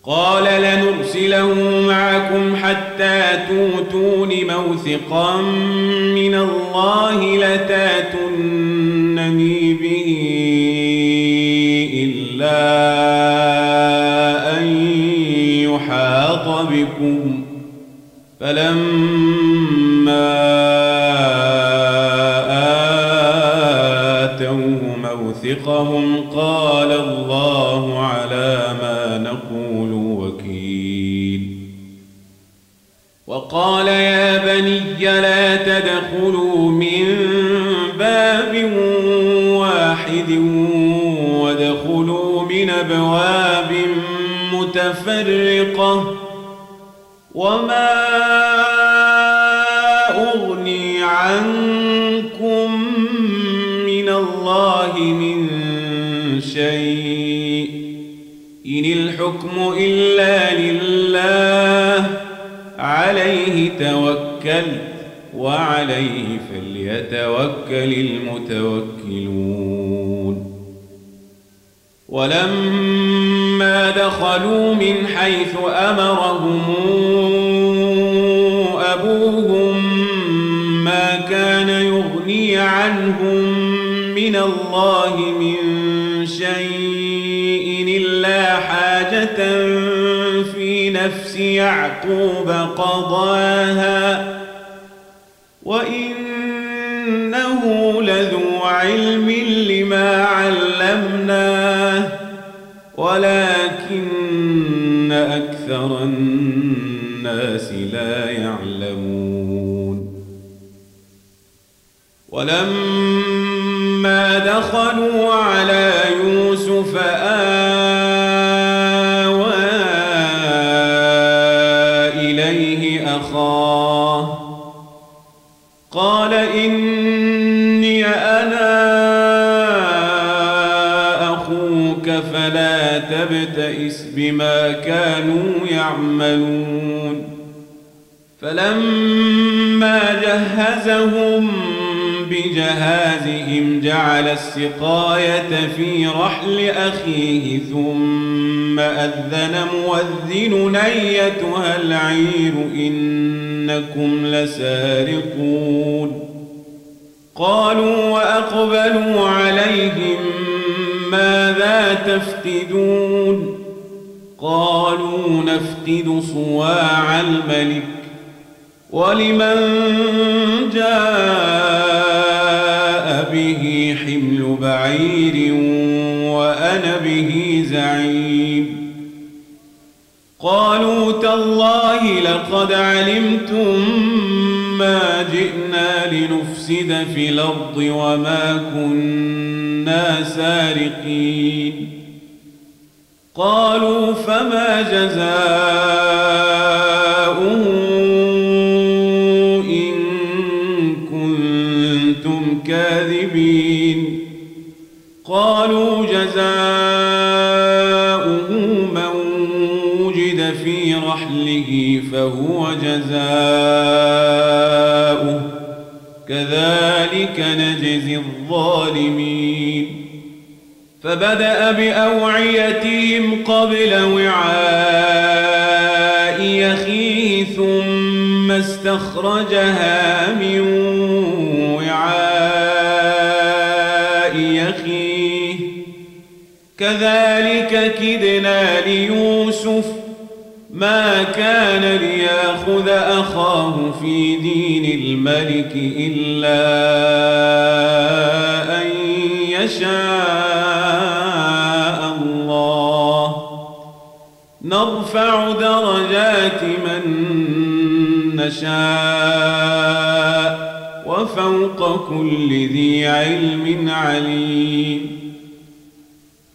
قال لنرسله معكم حتى توتون موثقا من الله لتاتونني به إلا أن يحاط بكم فلما آتوه موثقهم قال الله على ما نقول وكيل وقال يا بني لا تدخلوا من باب واحد وادخلوا من أبواب متفرقة وما أغني عنكم من الله من شيء إن الحكم إلا لله عليه توكلت وعليه فليتوكل المتوكلون ولما دخلوا من حيث أمرهم أبوهم ما كان يغني عنهم من الله من شيء إلا حاجة في نفس يعقوب قضاها وإنه لذو علم لما علمناه ولكن أكثر الناس لا يعلمون ولما دخلوا على يوسف آوى إليه أخاه قال إني أنا أخوك فلا تبتئس بما كانوا يعملون فلما جهزهم بجهازهم جعل السقاية في رحل أخيه ثم أذن مؤذن أيتها العير إنكم لسارقون قالوا وأقبلوا عليهم ماذا تفقدون قالوا نفقد صواع الملك ولمن جاء به حمل بعير وأنا به زعيم قالوا تالله لقد علمتم ما جئنا لنفسد في الأرض وما كنا سارقين قالوا فما جزاؤه إن كنتم كاذبين قالوا جزاؤه من وجد في رحله فهو جزاؤه كذلك نجزي الظالمين فبدأ بأوعيتهم قبل وعاء أخيه ثم استخرجها من وعاء أخيه كذلك كدنا ليوسف ما كان ليأخذ أخاه في دين الملك إلا أن يشاء الله نرفع درجات من نشاء وفوق كل ذي علم عليم